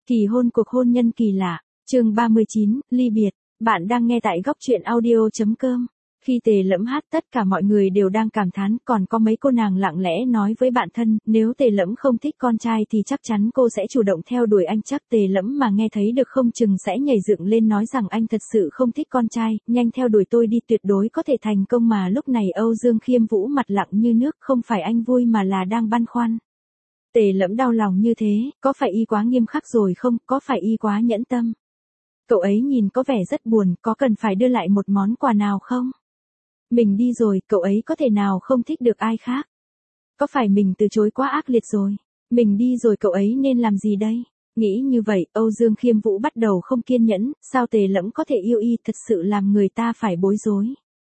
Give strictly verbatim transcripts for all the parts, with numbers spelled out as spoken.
Kỳ hôn cuộc hôn nhân kỳ lạ, chương ba mươi chín, ly biệt. Bạn đang nghe tại góc truyện audio chấm com. Khi Tề Lẫm hát tất cả mọi người đều đang cảm thán, còn có mấy cô nàng lặng lẽ nói với bạn thân, nếu Tề Lẫm không thích con trai thì chắc chắn cô sẽ chủ động theo đuổi anh. Chắc Tề Lẫm mà nghe thấy được không chừng sẽ nhảy dựng lên nói rằng anh thật sự không thích con trai, nhanh theo đuổi tôi đi, tuyệt đối có thể thành công. Mà lúc này Âu Dương Khiêm Vũ mặt lặng như nước, không phải anh vui mà là đang băn khoăn. Tề Lẫm đau lòng như thế, có phải y quá nghiêm khắc rồi không, có phải y quá nhẫn tâm? Cậu ấy nhìn có vẻ rất buồn, có cần phải đưa lại một món quà nào không? Mình đi rồi, cậu ấy có thể nào không thích được ai khác? Có phải mình từ chối quá ác liệt rồi? Mình đi rồi cậu ấy nên làm gì đây? Nghĩ như vậy, Âu Dương Khiêm Vũ bắt đầu không kiên nhẫn, sao Tề Lẫm có thể yêu y, thật sự làm người ta phải bối rối.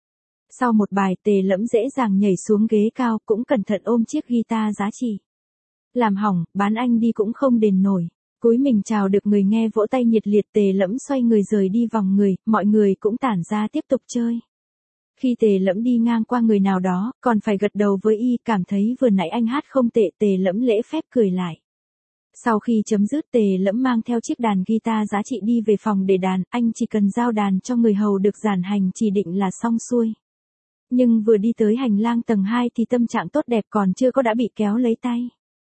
Sau một bài, Tề Lẫm dễ dàng nhảy xuống ghế cao, cũng cẩn thận ôm chiếc guitar giá trị. Làm hỏng, bán anh đi cũng không đền nổi. Cúi mình chào được người nghe vỗ tay nhiệt liệt. Tề Lẫm xoay người rời đi vòng người, mọi người cũng tản ra tiếp tục chơi. Khi Tề Lẫm đi ngang qua người nào đó, còn phải gật đầu với y, cảm thấy vừa nãy anh hát không tệ. Tề Lẫm lễ phép cười lại. Sau khi chấm dứt, Tề Lẫm mang theo chiếc đàn guitar giá trị đi về phòng để đàn, anh chỉ cần giao đàn cho người hầu được Giản Hành chỉ định là xong xuôi. Nhưng vừa đi tới hành lang tầng hai thì tâm trạng tốt đẹp còn chưa có đã bị kéo lấy tay.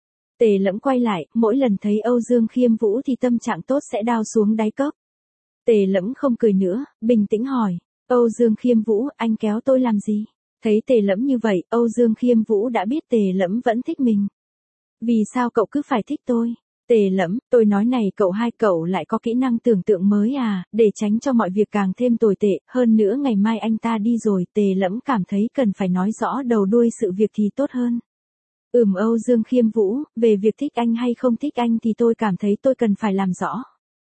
Tề Lẫm quay lại, mỗi lần thấy Âu Dương Khiêm Vũ thì tâm trạng tốt sẽ đao xuống đáy cốc. Tề Lẫm không cười nữa, bình tĩnh hỏi, Âu Dương Khiêm Vũ, anh kéo tôi làm gì? Thấy Tề Lẫm như vậy, Âu Dương Khiêm Vũ đã biết Tề Lẫm vẫn thích mình. Vì sao cậu cứ phải thích tôi? Tề Lẫm, tôi nói này cậu hai, cậu lại có kỹ năng tưởng tượng mới à, để tránh cho mọi việc càng thêm tồi tệ, hơn nữa ngày mai anh ta đi rồi. Tề Lẫm cảm thấy cần phải nói rõ đầu đuôi sự việc thì tốt hơn. Ừm Âu Dương Khiêm Vũ, về việc thích anh hay không thích anh thì tôi cảm thấy tôi cần phải làm rõ.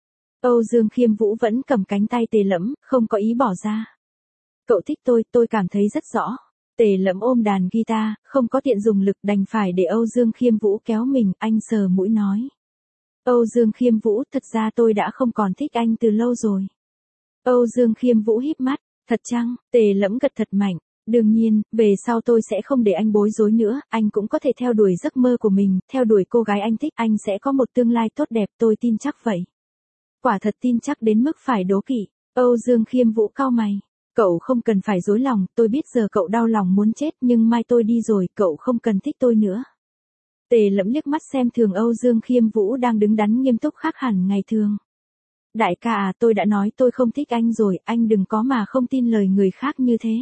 Âu Dương Khiêm Vũ vẫn cầm cánh tay Tề Lẫm, không có ý bỏ ra. Cậu thích tôi, tôi cảm thấy rất rõ. Tề Lẫm ôm đàn guitar, không có tiện dùng lực, đành phải để Âu Dương Khiêm Vũ kéo mình. Anh sờ mũi nói. Âu Dương Khiêm Vũ, thật ra tôi đã không còn thích anh từ lâu rồi. Âu Dương Khiêm Vũ híp mắt, thật chăng? Tề Lẫm gật thật mạnh. Đương nhiên, về sau tôi sẽ không để anh bối rối nữa, anh cũng có thể theo đuổi giấc mơ của mình, theo đuổi cô gái anh thích, anh sẽ có một tương lai tốt đẹp, tôi tin chắc vậy. Quả thật tin chắc đến mức phải đố kỵ. Âu Dương Khiêm Vũ cau mày. Cậu không cần phải dối lòng, tôi biết giờ cậu đau lòng muốn chết, nhưng mai tôi đi rồi, cậu không cần thích tôi nữa. Tề Lẫm liếc mắt xem thường Âu Dương Khiêm Vũ đang đứng đắn nghiêm túc khác hẳn ngày thường. Đại ca à, tôi đã nói tôi không thích anh rồi, anh đừng có mà không tin lời người khác như thế.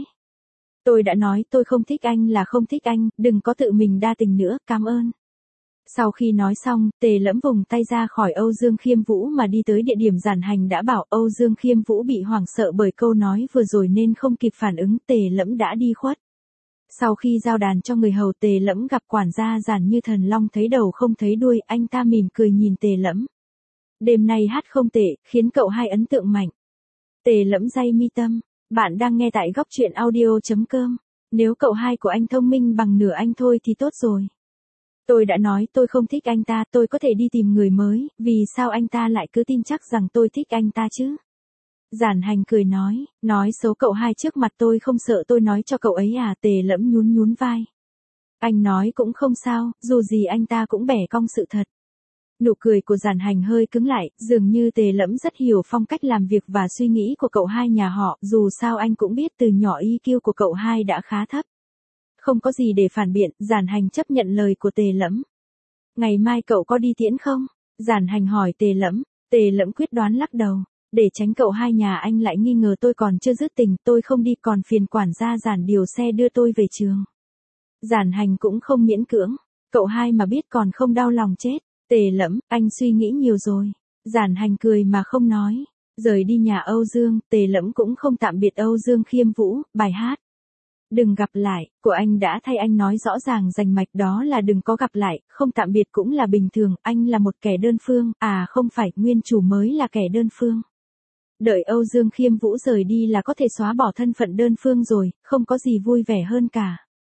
Tôi đã nói tôi không thích anh là không thích anh, đừng có tự mình đa tình nữa, cảm ơn. Sau khi nói xong, Tề Lẫm vùng tay ra khỏi Âu Dương Khiêm Vũ mà đi tới địa điểm Giản Hành đã bảo. Âu Dương Khiêm Vũ bị hoảng sợ bởi câu nói vừa rồi nên không kịp phản ứng. Tề Lẫm đã đi khuất. Sau khi giao đàn cho người hầu, Tề Lẫm gặp quản gia Giản Như Thần Long thấy đầu không thấy đuôi, anh ta mỉm cười nhìn Tề Lẫm. Đêm nay hát không tệ, khiến cậu hai ấn tượng mạnh. Tề Lẫm day mi tâm. Bạn đang nghe tại góc truyện audio chấm com. Nếu cậu hai của anh thông minh bằng nửa anh thôi thì tốt rồi. Tôi đã nói tôi không thích anh ta, tôi có thể đi tìm người mới, vì sao anh ta lại cứ tin chắc rằng tôi thích anh ta chứ? Giản Hành cười nói, nói xấu cậu hai trước mặt tôi không sợ tôi nói cho cậu ấy à? Tề Lẫm nhún nhún vai. Anh nói cũng không sao, dù gì anh ta cũng bẻ cong sự thật. Nụ cười của Giản Hành hơi cứng lại, dường như Tề Lẫm rất hiểu phong cách làm việc và suy nghĩ của cậu hai nhà họ, dù sao anh cũng biết từ nhỏ i kiu của cậu hai đã khá thấp. Không có gì để phản biện, Giản Hành chấp nhận lời của Tề Lẫm. Ngày mai cậu có đi tiễn không? Giản Hành hỏi Tề Lẫm. Tề Lẫm quyết đoán lắc đầu. Để tránh cậu hai nhà anh lại nghi ngờ tôi còn chưa dứt tình, tôi không đi, còn phiền quản gia Giản điều xe đưa tôi về trường. Giản Hành cũng không miễn cưỡng. Cậu hai mà biết còn không đau lòng chết. Tề Lẫm, anh suy nghĩ nhiều rồi. Giản Hành cười mà không nói. Rời đi nhà Âu Dương, Tề Lẫm cũng không tạm biệt Âu Dương Khiêm Vũ. Bài hát Đừng gặp lại, của anh đã thay anh nói rõ ràng rành mạch, đó là đừng có gặp lại, không tạm biệt cũng là bình thường, anh là một kẻ đơn phương, à không phải, nguyên chủ mới là kẻ đơn phương. Đợi Âu Dương Khiêm Vũ rời đi là có thể xóa bỏ thân phận đơn phương rồi, không có gì vui vẻ hơn cả.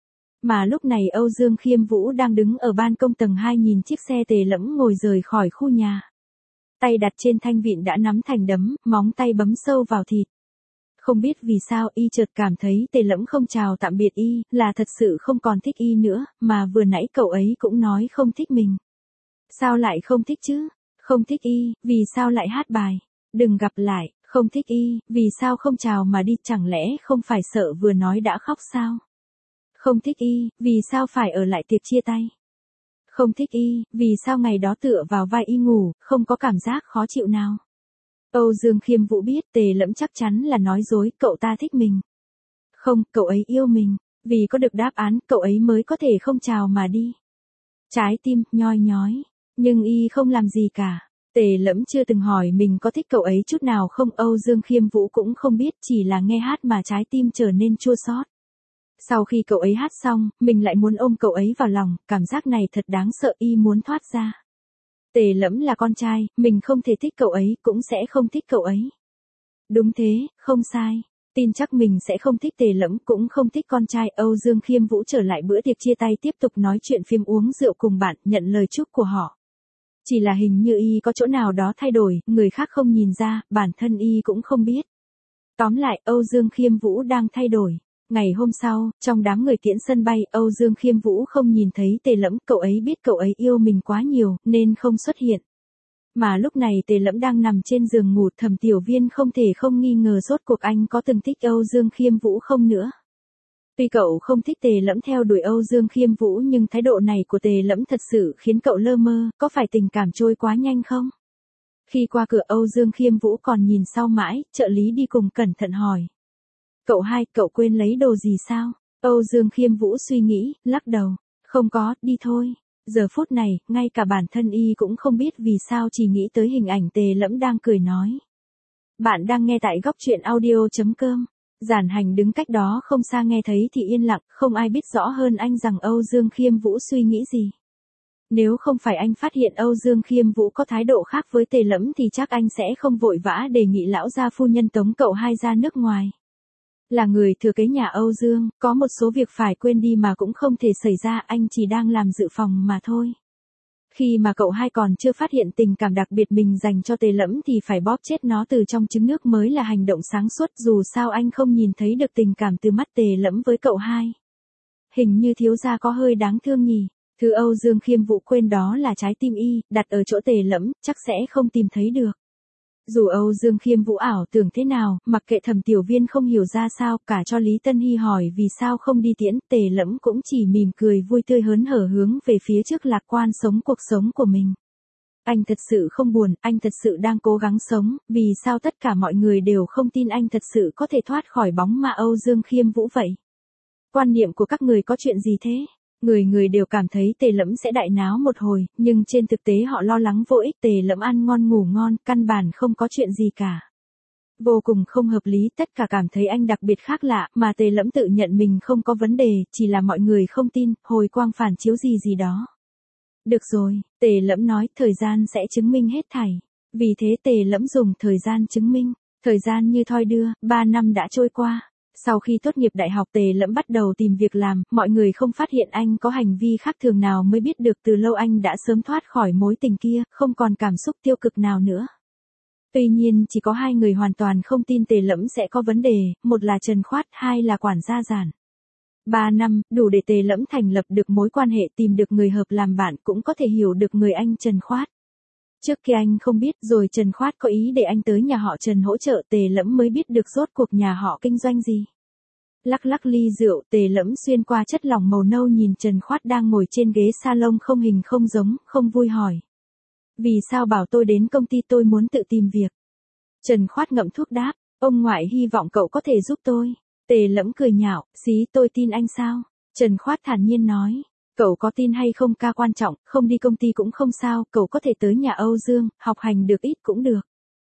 Mà lúc này Âu Dương Khiêm Vũ đang đứng ở ban công tầng hai nhìn chiếc xe Tề Lẫm ngồi rời khỏi khu nhà. Tay đặt trên thanh vịn đã nắm thành đấm, móng tay bấm sâu vào thịt. Không biết vì sao y chợt cảm thấy Tề Lẫm không chào tạm biệt y, là thật sự không còn thích y nữa, mà vừa nãy cậu ấy cũng nói không thích mình. Sao lại không thích chứ? Không thích y, vì sao lại hát bài? Đừng gặp lại, không thích y, vì sao không chào mà đi, chẳng lẽ không phải sợ vừa nói đã khóc sao? Không thích y, vì sao phải ở lại tiệc chia tay? Không thích y, vì sao ngày đó tựa vào vai y ngủ, không có cảm giác khó chịu nào? Âu Dương Khiêm Vũ biết Tề Lẫm chắc chắn là nói dối, cậu ta thích mình. Không, cậu ấy yêu mình, vì có được đáp án, cậu ấy mới có thể không chào mà đi. Trái tim, nhoi nhói, nhưng y không làm gì cả. Tề Lẫm chưa từng hỏi mình có thích cậu ấy chút nào không, Âu Dương Khiêm Vũ cũng không biết, chỉ là nghe hát mà trái tim trở nên chua xót. Sau khi cậu ấy hát xong, mình lại muốn ôm cậu ấy vào lòng, cảm giác này thật đáng sợ, y muốn thoát ra. Tề Lẫm là con trai, mình không thể thích cậu ấy, cũng sẽ không thích cậu ấy. Đúng thế, không sai. Tin chắc mình sẽ không thích Tề Lẫm, cũng không thích con trai. Âu Dương Khiêm Vũ trở lại bữa tiệc chia tay, tiếp tục nói chuyện phim, uống rượu cùng bạn, nhận lời chúc của họ. Chỉ là hình như y có chỗ nào đó thay đổi, người khác không nhìn ra, bản thân y cũng không biết. Tóm lại, Âu Dương Khiêm Vũ đang thay đổi. Ngày hôm sau, trong đám người tiễn sân bay, Âu Dương Khiêm Vũ không nhìn thấy Tề Lẫm, cậu ấy biết cậu ấy yêu mình quá nhiều, nên không xuất hiện. Mà lúc này Tề Lẫm đang nằm trên giường ngủ, Thẩm Tiểu Viên không thể không nghi ngờ rốt cuộc anh có từng thích Âu Dương Khiêm Vũ không nữa. Tuy cậu không thích Tề Lẫm theo đuổi Âu Dương Khiêm Vũ, nhưng thái độ này của Tề Lẫm thật sự khiến cậu lơ mơ, có phải tình cảm trôi quá nhanh không? Khi qua cửa, Âu Dương Khiêm Vũ còn nhìn sau mãi, trợ lý đi cùng cẩn thận hỏi. Cậu hai, cậu quên lấy đồ gì sao? Âu Dương Khiêm Vũ suy nghĩ, lắc đầu. Không có, đi thôi. Giờ phút này, ngay cả bản thân y cũng không biết vì sao chỉ nghĩ tới hình ảnh Tề Lẫm đang cười nói. Bạn đang nghe tại góc truyện audio chấm com. Giản Hành đứng cách đó không xa nghe thấy thì yên lặng, không ai biết rõ hơn anh rằng Âu Dương Khiêm Vũ suy nghĩ gì. Nếu không phải anh phát hiện Âu Dương Khiêm Vũ có thái độ khác với Tề Lẫm thì chắc anh sẽ không vội vã đề nghị lão gia phu nhân tống cậu hai ra nước ngoài. Là người thừa kế nhà Âu Dương, có một số việc phải quên đi mà cũng không thể xảy ra, anh chỉ đang làm dự phòng mà thôi. Khi mà cậu hai còn chưa phát hiện tình cảm đặc biệt mình dành cho Tề Lẫm thì phải bóp chết nó từ trong trứng nước mới là hành động sáng suốt, dù sao anh không nhìn thấy được tình cảm từ mắt Tề Lẫm với cậu hai. Hình như thiếu gia có hơi đáng thương nhỉ. Thứ Âu Dương Khiêm Vũ quên đó là trái tim y, đặt ở chỗ Tề Lẫm, chắc sẽ không tìm thấy được. Dù Âu Dương Khiêm Vũ ảo tưởng thế nào, mặc kệ Thẩm Tiểu Viên không hiểu ra sao, cả cho Lý Tân Hy hỏi vì sao không đi tiễn, Tề Lẫm cũng chỉ mỉm cười vui tươi hớn hở hướng về phía trước, lạc quan sống cuộc sống của mình. Anh thật sự không buồn, anh thật sự đang cố gắng sống, vì sao tất cả mọi người đều không tin anh thật sự có thể thoát khỏi bóng ma Âu Dương Khiêm Vũ vậy? Quan niệm của các người có chuyện gì thế? Người người đều cảm thấy Tề Lẫm sẽ đại náo một hồi, nhưng trên thực tế họ lo lắng vô ích. Tề Lẫm ăn ngon ngủ ngon, căn bản không có chuyện gì cả. Vô cùng không hợp lý, tất cả cảm thấy anh đặc biệt khác lạ, mà Tề Lẫm tự nhận mình không có vấn đề, chỉ là mọi người không tin, hồi quang phản chiếu gì gì đó. Được rồi, Tề Lẫm nói, thời gian sẽ chứng minh hết thảy. Vì thế Tề Lẫm dùng thời gian chứng minh. Thời gian như thoi đưa, ba năm đã trôi qua. Sau khi tốt nghiệp đại học, Tề Lẫm bắt đầu tìm việc làm, mọi người không phát hiện anh có hành vi khác thường nào mới biết được từ lâu anh đã sớm thoát khỏi mối tình kia, không còn cảm xúc tiêu cực nào nữa. Tuy nhiên chỉ có hai người hoàn toàn không tin Tề Lẫm sẽ có vấn đề, một là Trần Khoát, hai là quản gia Giản. Ba năm, đủ để Tề Lẫm thành lập được mối quan hệ, tìm được người hợp làm bạn, cũng có thể hiểu được người anh Trần Khoát. Trước kia anh không biết, rồi Trần Khoát có ý để anh tới nhà họ Trần hỗ trợ, Tề Lẫm mới biết được rốt cuộc nhà họ kinh doanh gì. Lắc lắc ly rượu, Tề Lẫm xuyên qua chất lỏng màu nâu nhìn Trần Khoát đang ngồi trên ghế salon không hình không giống, không vui hỏi. Vì sao bảo tôi đến công ty, tôi muốn tự tìm việc. Trần Khoát ngậm thuốc đáp, ông ngoại hy vọng cậu có thể giúp tôi. Tề Lẫm cười nhạo, xí, tôi tin anh sao? Trần Khoát thản nhiên nói. Cậu có tin hay không ca quan trọng, không đi công ty cũng không sao, cậu có thể tới nhà Âu Dương, học hành được ít cũng được.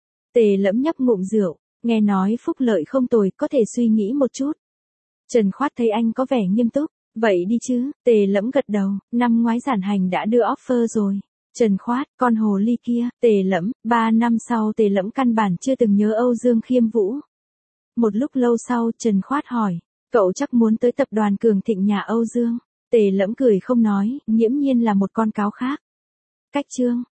Tề Lẫm nhấp ngụm rượu, nghe nói phúc lợi không tồi, có thể suy nghĩ một chút. Trần Khoát thấy anh có vẻ nghiêm túc, vậy đi chứ, Tề Lẫm gật đầu, năm ngoái Giản Hành đã đưa offer rồi. Trần Khoát, con hồ ly kia, Tề Lẫm, ba năm sau Tề Lẫm căn bản chưa từng nhớ Âu Dương Khiêm Vũ. Một lúc lâu sau, Trần Khoát hỏi, cậu chắc muốn tới tập đoàn Cường Thịnh nhà Âu Dương. Tề Lẫm cười không nói, nghiễm nhiên là một con cáo khác. Cách chương